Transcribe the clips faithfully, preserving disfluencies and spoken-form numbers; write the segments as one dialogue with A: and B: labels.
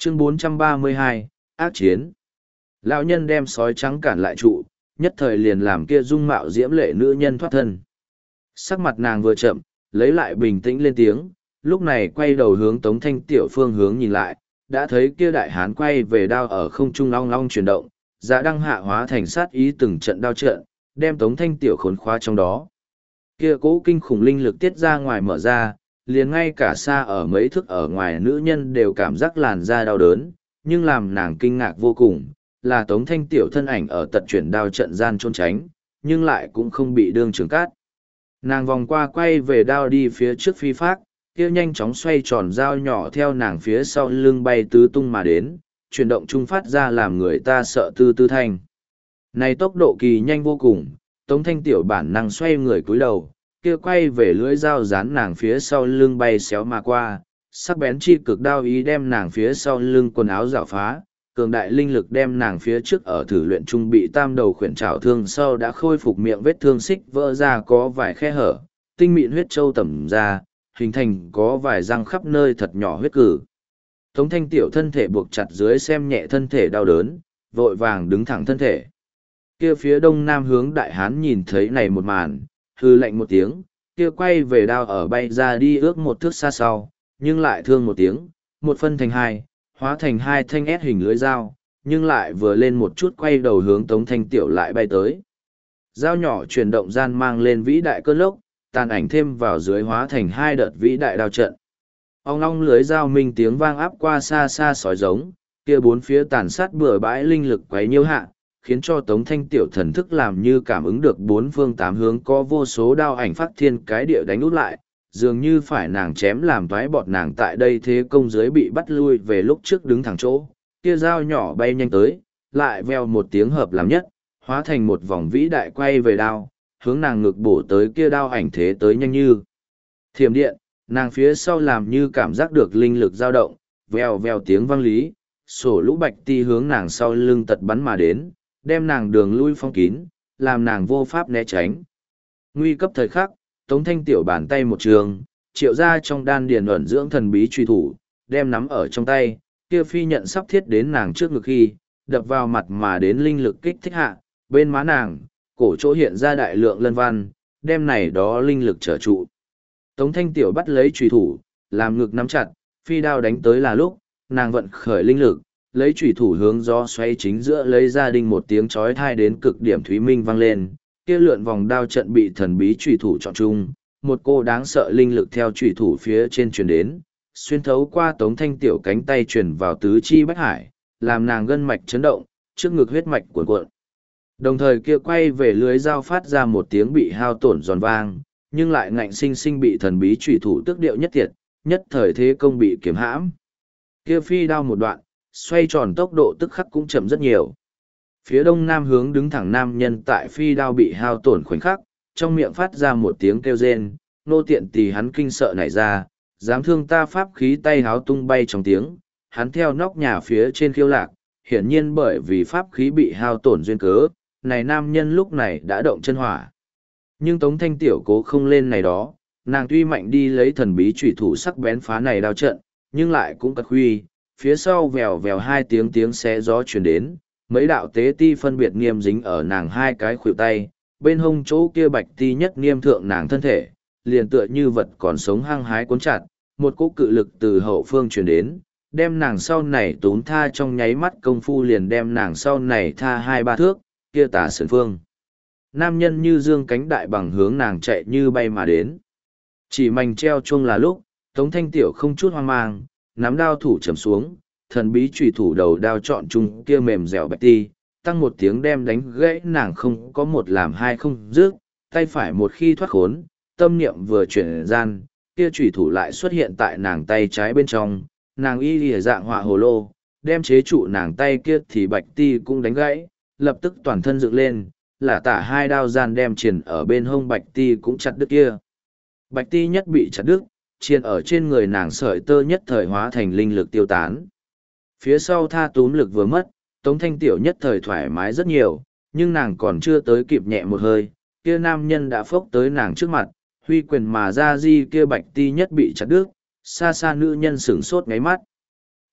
A: Chương bốn trăm ba mươi hai, ác chiến. Lão nhân đem sói trắng cản lại trụ, nhất thời liền làm kia dung mạo diễm lệ nữ nhân thoát thân. Sắc mặt nàng vừa chậm, lấy lại bình tĩnh lên tiếng, lúc này quay đầu hướng Tống Thanh Tiểu phương hướng nhìn lại, đã thấy kia đại hán quay về đao ở không trung long long chuyển động, dạ đăng hạ hóa thành sát ý từng trận đao trận, đem Tống Thanh Tiểu khốn khóa trong đó. Kia cố kinh khủng linh lực tiết ra ngoài mở ra, liền ngay cả xa ở mấy thước ở ngoài nữ nhân đều cảm giác làn da đau đớn, nhưng làm nàng kinh ngạc vô cùng, là Tống Thanh Tiểu thân ảnh ở tật chuyển đao trận gian trốn tránh, nhưng lại cũng không bị đương trường cát. Nàng vòng qua quay về đao đi phía trước phi phác, kia nhanh chóng xoay tròn dao nhỏ theo nàng phía sau lưng bay tứ tung mà đến, chuyển động trung phát ra làm người ta sợ tư tư thanh. Này tốc độ kỳ nhanh vô cùng, Tống Thanh Tiểu bản năng xoay người cúi đầu, kia quay về lưỡi dao dán nàng phía sau lưng bay xéo mà qua, sắc bén chi cực đao ý đem nàng phía sau lưng quần áo rào phá, cường đại linh lực đem nàng phía trước ở thử luyện trung bị tam đầu khuyển trảo thương sau đã khôi phục miệng vết thương xích vỡ ra có vài khe hở, tinh mịn huyết châu tẩm ra, hình thành có vài răng khắp nơi thật nhỏ huyết cử. Tống Thanh Tiểu thân thể buộc chặt dưới xem nhẹ thân thể đau đớn, vội vàng đứng thẳng thân thể. Kia phía đông nam hướng đại hán nhìn thấy này một màn, hư lạnh một tiếng, kia quay về đao ở bay ra đi ước một thước xa sau, nhưng lại thương một tiếng, một phân thành hai, hóa thành hai thanh ép hình lưới dao, nhưng lại vừa lên một chút quay đầu hướng Tống Thanh Tiểu lại bay tới. Dao nhỏ chuyển động gian mang lên vĩ đại cơn lốc, tàn ảnh thêm vào dưới hóa thành hai đợt vĩ đại đao trận. Ong ong lưới dao minh tiếng vang áp qua xa xa sói giống, kia bốn phía tàn sát bừa bãi linh lực quấy nhiễu hạ, khiến cho Tống Thanh Tiểu thần thức làm như cảm ứng được bốn phương tám hướng có vô số đao ảnh phát thiên cái địa đánh út lại, dường như phải nàng chém làm toái bọt nàng tại đây thế công dưới bị bắt lui về lúc trước đứng thẳng chỗ, kia dao nhỏ bay nhanh tới, lại veo một tiếng hợp làm nhất, hóa thành một vòng vĩ đại quay về đao, hướng nàng ngực bổ tới kia đao ảnh thế tới nhanh như thiểm điện, nàng phía sau làm như cảm giác được linh lực dao động, veo veo tiếng vang lý, sổ lũ bạch ti hướng nàng sau lưng tật bắn mà đến, đem nàng đường lui phong kín, làm nàng vô pháp né tránh. Nguy cấp thời khắc, Tống Thanh Tiểu bàn tay một trường, triệu ra trong đan điền ẩn dưỡng thần bí truy thủ, đem nắm ở trong tay, kia phi nhận sắp thiết đến nàng trước ngực khi, đập vào mặt mà đến linh lực kích thích hạ, bên má nàng, cổ chỗ hiện ra đại lượng lân văn, đem này đó linh lực trở trụ. Tống Thanh Tiểu bắt lấy truy thủ, làm ngực nắm chặt, phi đao đánh tới là lúc, nàng vận khởi linh lực, lấy chủy thủ hướng gió xoay chính giữa lấy ra đinh một tiếng chói tai đến cực điểm thúy minh vang lên, kia lượn vòng đao trận bị thần bí chủy thủ chọn chung, một cô đáng sợ linh lực theo chủy thủ phía trên truyền đến, xuyên thấu qua Tống Thanh Tiểu cánh tay truyền vào tứ chi bách hải, làm nàng gân mạch chấn động, trước ngực huyết mạch cuộn cuộn. Đồng thời kia quay về lưới dao phát ra một tiếng bị hao tổn giòn vang, nhưng lại ngạnh sinh sinh bị thần bí chủy thủ tước điệu nhất tiệt, nhất thời thế công bị kiếm hãm. Kia phi đao một đoạn, xoay tròn tốc độ tức khắc cũng chậm rất nhiều. Phía đông nam hướng đứng thẳng nam nhân tại phi đao bị hao tổn khoảnh khắc, trong miệng phát ra một tiếng kêu rên, nô tiện tỳ hắn kinh sợ nảy ra, dám thương ta pháp khí tay háo tung bay trong tiếng, hắn theo nóc nhà phía trên khiêu lạc, hiển nhiên bởi vì pháp khí bị hao tổn duyên cớ, này nam nhân lúc này đã động chân hỏa. Nhưng Tống Thanh Tiểu cố không lên này đó, nàng tuy mạnh đi lấy thần bí chủy thủ sắc bén phá này đao trận, nhưng lại cũng cật huy, phía sau vèo vèo hai tiếng tiếng xé gió truyền đến, mấy đạo tế ti phân biệt nghiêm dính ở nàng hai cái khuỷu tay, bên hông chỗ kia bạch ti nhất nghiêm thượng nàng thân thể, liền tựa như vật còn sống hăng hái cuốn chặt, một cỗ cự lực từ hậu phương truyền đến, đem nàng sau này tốn tha trong nháy mắt công phu liền đem nàng sau này tha hai ba thước, kia tả sườn phương. Nam nhân như dương cánh đại bằng hướng nàng chạy như bay mà đến. Chỉ mảnh treo chuông là lúc, Tống Thanh Tiểu không chút hoang mang, nắm đao thủ chầm xuống, thần bí chủy thủ đầu đao chọn chung kia mềm dẻo bạch ti, tăng một tiếng đem đánh gãy nàng không có một làm hai không dứt, tay phải một khi thoát khốn, tâm niệm vừa chuyển gian, kia chủy thủ lại xuất hiện tại nàng tay trái bên trong, nàng y lìa dạng họa hồ lô, đem chế trụ nàng tay kia thì bạch ti cũng đánh gãy, lập tức toàn thân dựng lên, là tả hai đao gian đem triền ở bên hông bạch ti cũng chặt đứt kia. Bạch ti nhất bị chặt đứt, triền ở trên người nàng sợi tơ nhất thời hóa thành linh lực tiêu tán. Phía sau tha túm lực vừa mất, Tống Thanh Tiểu nhất thời thoải mái rất nhiều, nhưng nàng còn chưa tới kịp nhẹ một hơi, kia nam nhân đã phốc tới nàng trước mặt, huy quyền mà ra di kia bạch ti nhất bị chặt đứt, xa xa nữ nhân sửng sốt ngáy mắt.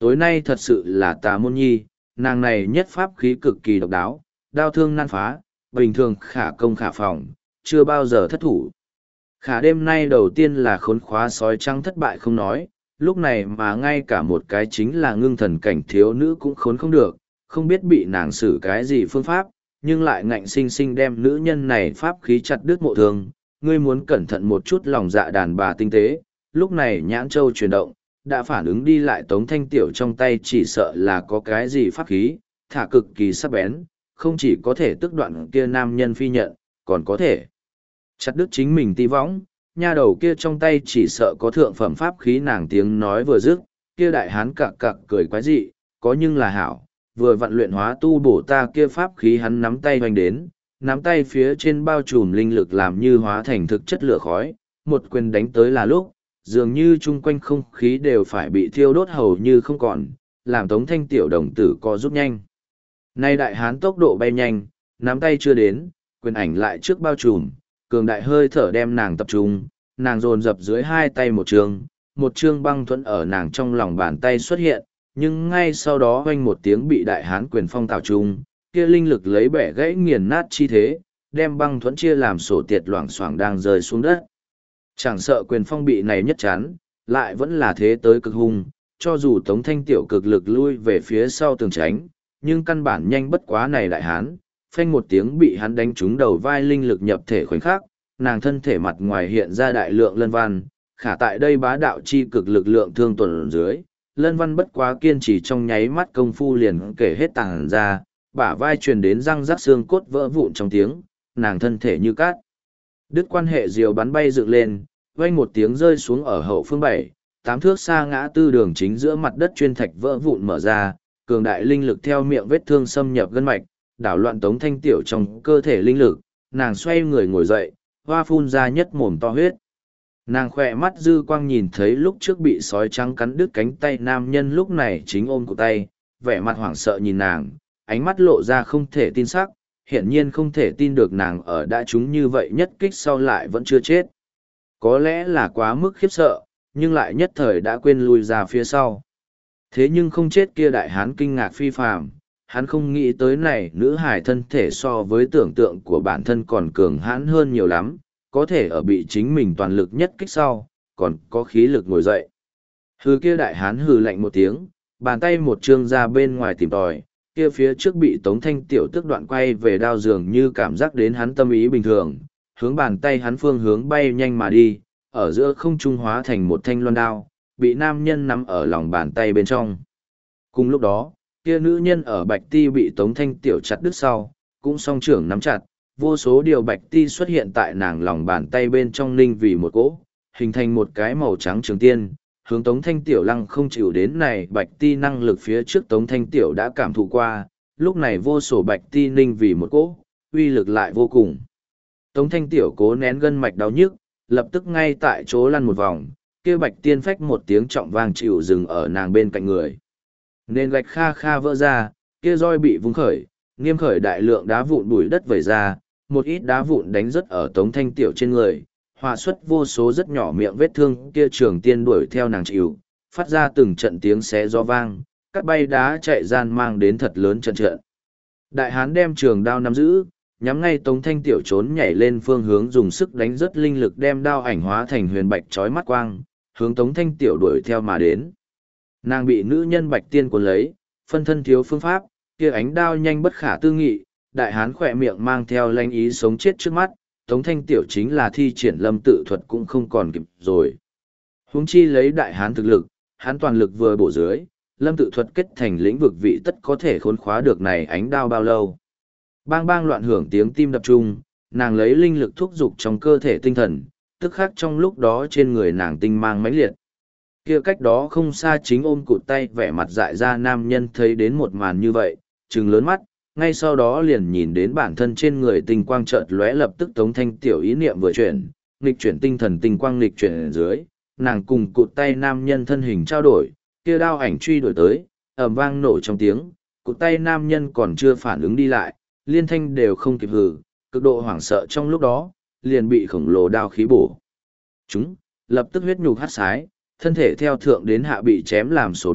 A: Tối nay thật sự là tà môn nhi, nàng này nhất pháp khí cực kỳ độc đáo, đao thương nan phá, bình thường khả công khả phòng, chưa bao giờ thất thủ. Khả đêm nay đầu tiên là khốn khóa sói trắng thất bại không nói, lúc này mà ngay cả một cái chính là ngưng thần cảnh thiếu nữ cũng khốn không được, không biết bị nàng xử cái gì phương pháp, nhưng lại ngạnh sinh sinh đem nữ nhân này pháp khí chặt đứt mộ thương. Ngươi muốn cẩn thận một chút lòng dạ đàn bà tinh tế, lúc này nhãn châu chuyển động, đã phản ứng đi lại Tống Thanh Tiểu trong tay chỉ sợ là có cái gì pháp khí, thả cực kỳ sắc bén, không chỉ có thể tức đoạn kia nam nhân phi nhận, còn có thể chặt đứt chính mình ti võng. Nha đầu kia trong tay chỉ sợ có thượng phẩm pháp khí, nàng tiếng nói vừa dứt, kia đại hán cặc cặc cười quái dị, có nhưng là hảo, vừa vận luyện hóa tu bổ ta kia pháp khí. Hắn nắm tay hoành đến, nắm tay phía trên bao trùm linh lực làm như hóa thành thực chất lửa khói, một quyền đánh tới là lúc, dường như chung quanh không khí đều phải bị thiêu đốt hầu như không còn, làm Tống Thanh Tiểu đồng tử co rút nhanh. Nay đại hán tốc độ bay nhanh, nắm tay chưa đến, quyền ảnh lại trước bao trùm, cường đại hơi thở đem nàng tập trung, nàng dồn dập dưới hai tay một trường, một chương băng thuẫn ở nàng trong lòng bàn tay xuất hiện, nhưng ngay sau đó hoanh một tiếng bị đại hán quyền phong tạo trung, kia linh lực lấy bẻ gãy nghiền nát chi thế, đem băng thuẫn chia làm sổ tiệt loảng xoảng đang rơi xuống đất. Chẳng sợ quyền phong bị này nhất chán, lại vẫn là thế tới cực hung, cho dù Tống Thanh Tiểu cực lực lui về phía sau tường tránh, nhưng căn bản nhanh bất quá này đại hán, phanh một tiếng bị hắn đánh trúng đầu vai, linh lực nhập thể khoảnh khắc, nàng thân thể mặt ngoài hiện ra đại lượng lân văn, khả tại đây bá đạo chi cực lực lượng thương tuần dưới, lân văn bất quá kiên trì trong nháy mắt công phu liền kể hết tàng ra, bả vai truyền đến răng rắc xương cốt vỡ vụn trong tiếng, nàng thân thể như cát đứt quan hệ diều bắn bay dựng lên, vang một tiếng rơi xuống ở hậu phương bảy, tám thước xa ngã tư đường chính giữa mặt đất chuyên thạch vỡ vụn mở ra, cường đại linh lực theo miệng vết thương xâm nhập gân mạch, đảo loạn Tống Thanh Tiểu trong cơ thể linh lực, nàng xoay người ngồi dậy, hoa phun ra nhất mồm to huyết. Nàng khỏe mắt dư quang nhìn thấy lúc trước bị sói trắng cắn đứt cánh tay nam nhân lúc này chính ôm cổ tay, vẻ mặt hoảng sợ nhìn nàng, ánh mắt lộ ra không thể tin sắc, hiển nhiên không thể tin được nàng ở đã trúng như vậy nhất kích sau lại vẫn chưa chết. Có lẽ là quá mức khiếp sợ, nhưng lại nhất thời đã quên lui ra phía sau. Thế nhưng không chết kia đại hán kinh ngạc phi phàm, hắn không nghĩ tới này nữ hài thân thể so với tưởng tượng của bản thân còn cường hãn hơn nhiều lắm, có thể ở bị chính mình toàn lực nhất kích sau, còn có khí lực ngồi dậy. Hừ, kia đại hán hừ lạnh một tiếng, bàn tay một trương ra bên ngoài tìm tòi, kia phía trước bị Tống Thanh Tiểu tức đoạn quay về đao dường như cảm giác đến hắn tâm ý bình thường, hướng bàn tay hắn phương hướng bay nhanh mà đi, ở giữa không trung hóa thành một thanh loan đao, bị nam nhân nắm ở lòng bàn tay bên trong. Cùng lúc đó, kia nữ nhân ở bạch ti bị Tống Thanh Tiểu chặt đứt sau, cũng song trưởng nắm chặt, vô số điều bạch ti xuất hiện tại nàng lòng bàn tay bên trong ninh vì một cỗ, hình thành một cái màu trắng trường tiên, hướng Tống Thanh Tiểu lăng không chịu đến này bạch ti năng lực phía trước Tống Thanh Tiểu đã cảm thụ qua, lúc này vô số bạch ti ninh vì một cỗ, uy lực lại vô cùng. Tống Thanh Tiểu cố nén gân mạch đau nhức, lập tức ngay tại chỗ lăn một vòng, kia bạch tiên phách một tiếng trọng vang chịu dừng ở nàng bên cạnh người. Nên gạch kha kha vỡ ra, kia roi bị vung khởi, nghiêm khởi đại lượng đá vụn bụi đất vẩy ra, một ít đá vụn đánh rất ở Tống Thanh Tiểu trên người, hòa xuất vô số rất nhỏ miệng vết thương, kia trường tiên đuổi theo nàng chịu, phát ra từng trận tiếng xé gió vang, cắt bay đá chạy gian mang đến thật lớn trận trận. Đại hán đem trường đao nắm giữ, nhắm ngay Tống Thanh Tiểu trốn nhảy lên phương hướng dùng sức đánh rất linh lực đem đao ảnh hóa thành huyền bạch chói mắt quang, hướng Tống Thanh Tiểu đuổi theo mà đến. Nàng bị nữ nhân bạch tiên cuốn lấy, phân thân thiếu phương pháp, kia ánh đao nhanh bất khả tư nghị, đại hán khỏe miệng mang theo lanh ý sống chết trước mắt, Tống Thanh Tiểu chính là thi triển lâm tự thuật cũng không còn kịp rồi. Huống chi lấy đại hán thực lực, hán toàn lực vừa bổ dưới, lâm tự thuật kết thành lĩnh vực vị tất có thể khốn khóa được này ánh đao bao lâu. Bang bang loạn hưởng tiếng tim đập trung, nàng lấy linh lực thúc dục trong cơ thể tinh thần, tức khắc trong lúc đó trên người nàng tinh mang mãnh liệt. Kia cách đó không xa chính ôm cụt tay vẻ mặt dại ra nam nhân thấy đến một màn như vậy, trừng lớn mắt, ngay sau đó liền nhìn đến bản thân trên người tinh quang chợt lóe, lập tức Tống Thanh Tiểu ý niệm vừa chuyển, nghịch chuyển tinh thần tinh quang nghịch chuyển ở dưới, nàng cùng cụt tay nam nhân thân hình trao đổi, kia đao ảnh truy đuổi tới, ầm vang nổ trong tiếng, cụt tay nam nhân còn chưa phản ứng đi lại, liên thanh đều không kịp hừ, cực độ hoảng sợ trong lúc đó, liền bị khổng lồ đao khí bổ. Chúng, lập tức huyết nhục hắt sái, thân thể theo thượng đến hạ bị chém làm sổ đoạn,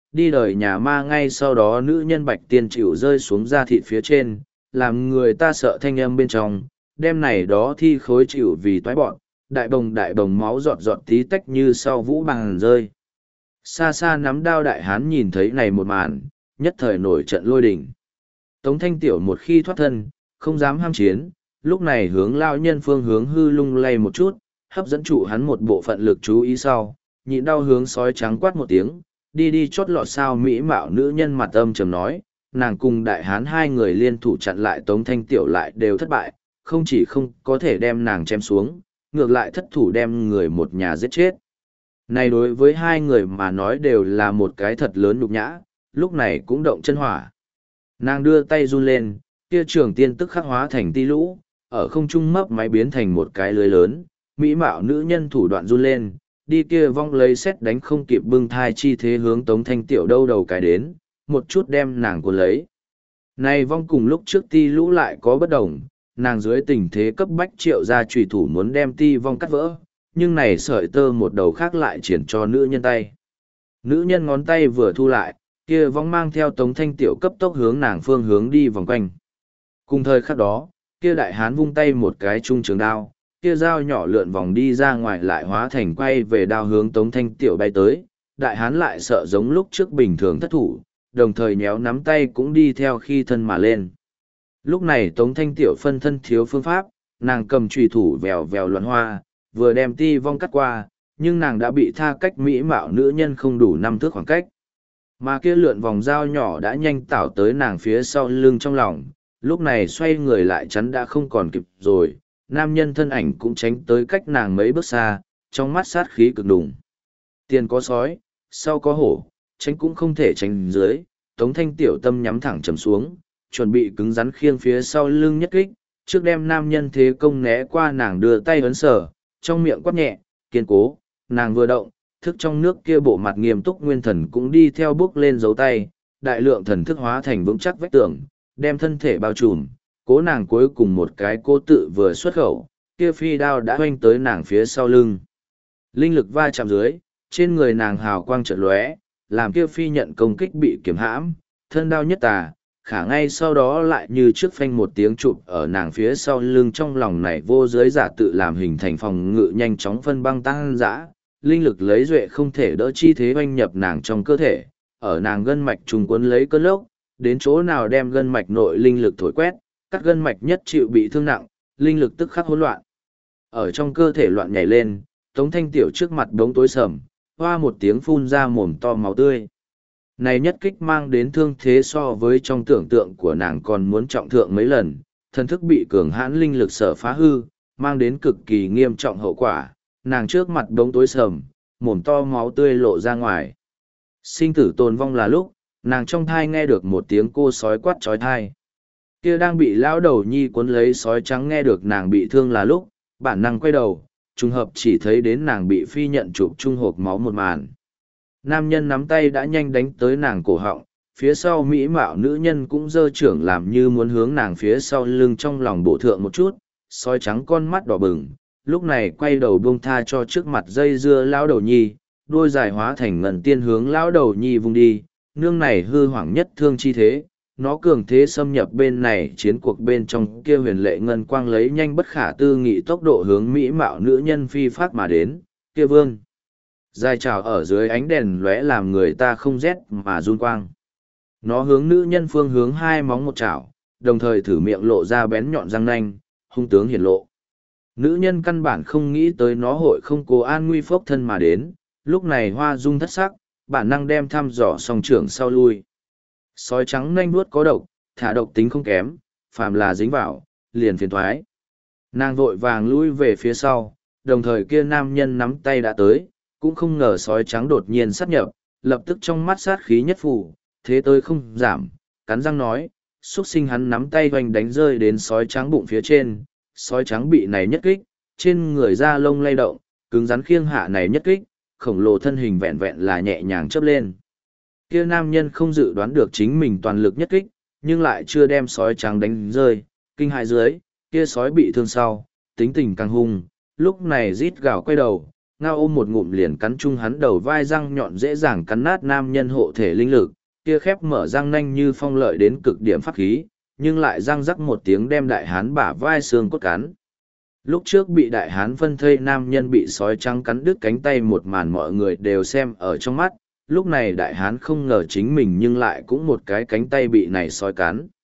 A: đi đời nhà ma ngay sau đó nữ nhân bạch tiên chịu rơi xuống da thịt phía trên, làm người ta sợ thanh âm bên trong, đêm này đó thi khối chịu vì toái bọn, đại bồng đại bồng máu giọt giọt tí tách như sau vũ bằng rơi. Xa xa nắm đao đại hán nhìn thấy này một màn, nhất thời nổi trận lôi đình. Tống Thanh Tiểu một khi thoát thân, không dám ham chiến, lúc này hướng lao nhân phương hướng hư lung lay một chút, hấp dẫn trụ hắn một bộ phận lực chú ý sau, nhịn đau hướng sói trắng quát một tiếng, đi đi chốt lọt sao mỹ mạo nữ nhân mặt âm trầm nói, nàng cùng đại hán hai người liên thủ chặn lại Tống Thanh Tiểu lại đều thất bại, không chỉ không có thể đem nàng chém xuống, ngược lại thất thủ đem người một nhà giết chết. Này đối với hai người mà nói đều là một cái thật lớn nhục nhã, lúc này cũng động chân hỏa. Nàng đưa tay run lên, kia trường tiên tức khắc hóa thành ti lũ, ở không trung mấp máy biến thành một cái lưới lớn, mỹ mạo nữ nhân thủ đoạn run lên, đi kia vong lấy xét đánh không kịp bưng thai chi thế hướng Tống Thanh Tiểu đâu đầu cái đến, một chút đem nàng cuốn lấy. Này vong cùng lúc trước ti lũ lại có bất đồng, nàng dưới tình thế cấp bách triệu ra trùy thủ muốn đem ti vong cắt vỡ, nhưng này sợi tơ một đầu khác lại triển cho nữ nhân tay. Nữ nhân ngón tay vừa thu lại, kia vong mang theo Tống Thanh Tiểu cấp tốc hướng nàng phương hướng đi vòng quanh. Cùng thời khắc đó, kia đại hán vung tay một cái trung trường đao, kia dao nhỏ lượn vòng đi ra ngoài lại hóa thành quay về đao hướng Tống Thanh Tiểu bay tới, đại hán lại sợ giống lúc trước bình thường thất thủ, đồng thời nhéo nắm tay cũng đi theo khi thân mà lên. Lúc này Tống Thanh Tiểu phân thân thiếu phương pháp, nàng cầm chùy thủ vèo vèo loạn hoa, vừa đem ti vong cắt qua, nhưng nàng đã bị tha cách mỹ mạo nữ nhân không đủ năm thước khoảng cách. Mà kia lượn vòng dao nhỏ đã nhanh tảo tới nàng phía sau lưng trong lòng, lúc này xoay người lại chắn đã không còn kịp rồi, nam nhân thân ảnh cũng tránh tới cách nàng mấy bước xa, trong mắt sát khí cực đùng. Tiền có sói, sau có hổ, tránh cũng không thể tránh dưới, Tống Thanh Tiểu tâm nhắm thẳng trầm xuống, chuẩn bị cứng rắn khiêng phía sau lưng nhất kích, trước đem nam nhân thế công né qua nàng đưa tay ấn sở, trong miệng quát nhẹ, kiên cố, nàng vừa động, thức trong nước kia bộ mặt nghiêm túc nguyên thần cũng đi theo bước lên dấu tay, đại lượng thần thức hóa thành vững chắc vách tường, đem thân thể bao trùm, cố nàng cuối cùng một cái cố tự vừa xuất khẩu, kia phi đao đã hoanh tới nàng phía sau lưng. Linh lực va chạm dưới, trên người nàng hào quang chợt lóe, làm kia phi nhận công kích bị kiểm hãm, thân đao nhất tà, khả ngay sau đó lại như trước phanh một tiếng chụp ở nàng phía sau lưng trong lòng này vô giới giả tự làm hình thành phòng ngự nhanh chóng phân băng tăng dã, linh lực lấy duệ không thể đỡ chi thế oanh nhập nàng trong cơ thể, ở nàng gân mạch trùng cuốn lấy cơn lốc, đến chỗ nào đem gân mạch nội linh lực thổi quét, các gân mạch nhất chịu bị thương nặng, linh lực tức khắc hỗn loạn. Ở trong cơ thể loạn nhảy lên, Tống Thanh Tiểu trước mặt đống tối sầm, hoa một tiếng phun ra mồm to máu tươi. Này nhất kích mang đến thương thế so với trong tưởng tượng của nàng còn muốn trọng thượng mấy lần, thân thức bị cường hãn linh lực sở phá hư, mang đến cực kỳ nghiêm trọng hậu quả, nàng trước mặt đống tối sầm, mồm to máu tươi lộ ra ngoài. Sinh tử tồn vong là lúc, nàng trong thai nghe được một tiếng cô sói quát trói thai. Kia đang bị lão đầu nhi cuốn lấy sói trắng nghe được nàng bị thương là lúc, bản năng quay đầu, trùng hợp chỉ thấy đến nàng bị phi nhận chụp chung hộp máu một màn. Nam nhân nắm tay đã nhanh đánh tới nàng cổ họng, phía sau mỹ mạo nữ nhân cũng giơ trưởng làm như muốn hướng nàng phía sau lưng trong lòng bổ thượng một chút, sói trắng con mắt đỏ bừng, lúc này quay đầu buông tha cho trước mặt dây dưa lão đầu nhi, đuôi dài hóa thành ngần tiên hướng lão đầu nhi vung đi, nương này hư hoảng nhất thương chi thế, nó cường thế xâm nhập bên này chiến cuộc bên trong kia huyền lệ ngân quang lấy nhanh bất khả tư nghị tốc độ hướng mỹ mạo nữ nhân phi phát mà đến, kia vương. Dài trào ở dưới ánh đèn lóe làm người ta không rét mà run quang. Nó hướng nữ nhân phương hướng hai móng một chảo, đồng thời thử miệng lộ ra bén nhọn răng nanh, hung tướng hiển lộ. Nữ nhân căn bản không nghĩ tới nó hội không cố an nguy phốc thân mà đến, lúc này hoa dung thất sắc, bản năng đem thăm dò song trưởng sau lui. Sói trắng nanh vuốt có độc, thả độc tính không kém, phàm là dính vào, liền phiền thoái. Nàng vội vàng lui về phía sau, đồng thời kia nam nhân nắm tay đã tới, cũng không ngờ sói trắng đột nhiên sát nhập, lập tức trong mắt sát khí nhất phủ, thế tôi không giảm, cắn răng nói, xuất sinh hắn nắm tay hoành đánh rơi đến sói trắng bụng phía trên, sói trắng bị này nhất kích, trên người da lông lay động, cứng rắn khiêng hạ này nhất kích, khổng lồ thân hình vẹn vẹn là nhẹ nhàng chớp lên. Kia nam nhân không dự đoán được chính mình toàn lực nhất kích, nhưng lại chưa đem sói trắng đánh rơi, kinh hại dưới, kia sói bị thương sau, tính tình càng hung, lúc này rít gào quay đầu, ngao ôm một ngụm liền cắn chung hắn đầu vai, răng nhọn dễ dàng cắn nát nam nhân hộ thể linh lực, kia khép mở răng nanh như phong lợi đến cực điểm pháp khí, nhưng lại răng rắc một tiếng đem đại hán bả vai xương cốt cắn. Lúc trước bị đại hán phân thây nam nhân bị sói trắng cắn đứt cánh tay một màn mọi người đều xem ở trong mắt, lúc này đại hán không ngờ chính mình nhưng lại cũng một cái cánh tay bị này sói cắn.